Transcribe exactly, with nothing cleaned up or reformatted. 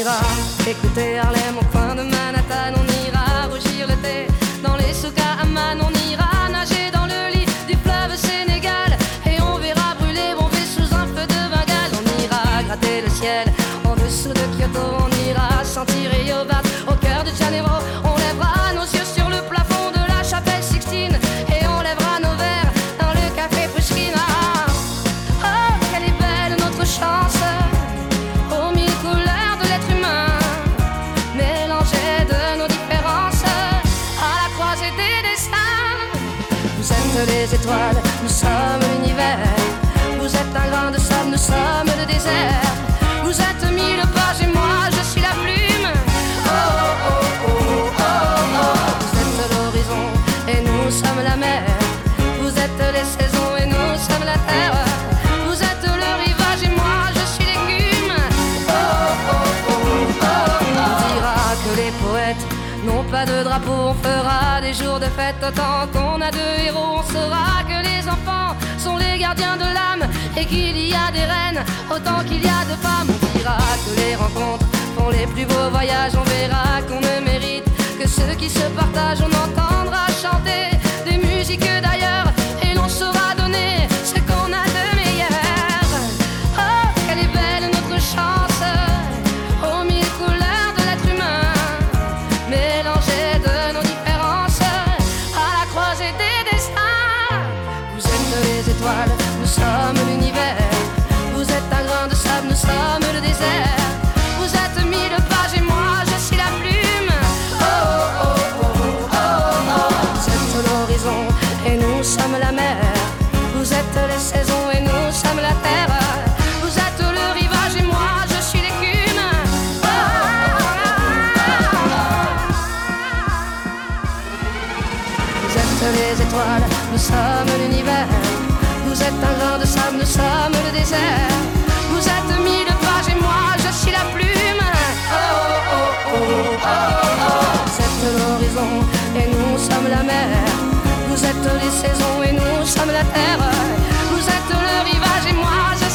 ira écouter Harlem au coin de Manhattan. On ira rougir le thé dans les souks à Amman. On ira nager dans le lit du fleuve Sénégal et on verra brûler Bombay sous un feu de Bengale. On ira gratter le ciel en dessous de Kyoto. On ira sentir Yobat au cœur de Janeiro. On lèvera nos yeux sur le plafond de la chapelle Sixtine et on lèvera nos verres dans le café Pushkin. Ah, oh, quelle est belle notre chance, aux mille couleurs de l'être humain, mélangées de nos différences, à la croisée des destins. Vous êtes les étoiles, nous sommes l'univers. Vous êtes un grain de sable, nous sommes le désert. Vous êtes mille pages et moi je suis la plume. Oh oh oh oh oh oh. Vous êtes l'horizon et nous sommes la mer. Vous êtes les saisons et nous sommes la terre. Vous êtes le rivage et moi je suis l'écume. Oh oh oh oh oh. On dira que les poètes n'ont pas de drapeau. On fera des jours de fête autant qu'on a de héros. On saura que les enfants sont les gardiens de l'âme et qu'il y a des reines autant qu'il y a de femmes. On dira que les rencontres font les plus beaux voyages. On verra qu'on ne mérite que ceux qui se partagent. On entendra chanter des musiques d'ailleurs et l'on saura donner ce qu'on a de meilleur. Oh, quelle est belle notre chance, aux mille couleurs de l'être humain, mélangées de nos différences, à la croisée des destins. Vous êtes les étoiles, nous sommes l'univers. Vous êtes un grain de sable, nous sommes le désert. Vous êtes mille pages et moi je suis la plume. Oh oh oh oh oh oh. Vous êtes l'horizon et nous sommes la mer. Vous êtes les saisons et nous sommes la terre. Vous êtes le rivage et moi je suis l'écume. Oh, oh, oh, oh. Vous êtes les étoiles, nous sommes l'univers. Vous êtes un grain de sable, nous sommes le désert. Vous êtes mille pages et moi je suis la plume. Oh oh oh oh oh oh. Vous êtes l'horizon et nous sommes la mer. Vous êtes les saisons et nous sommes la terre. Vous êtes le rivage et moi je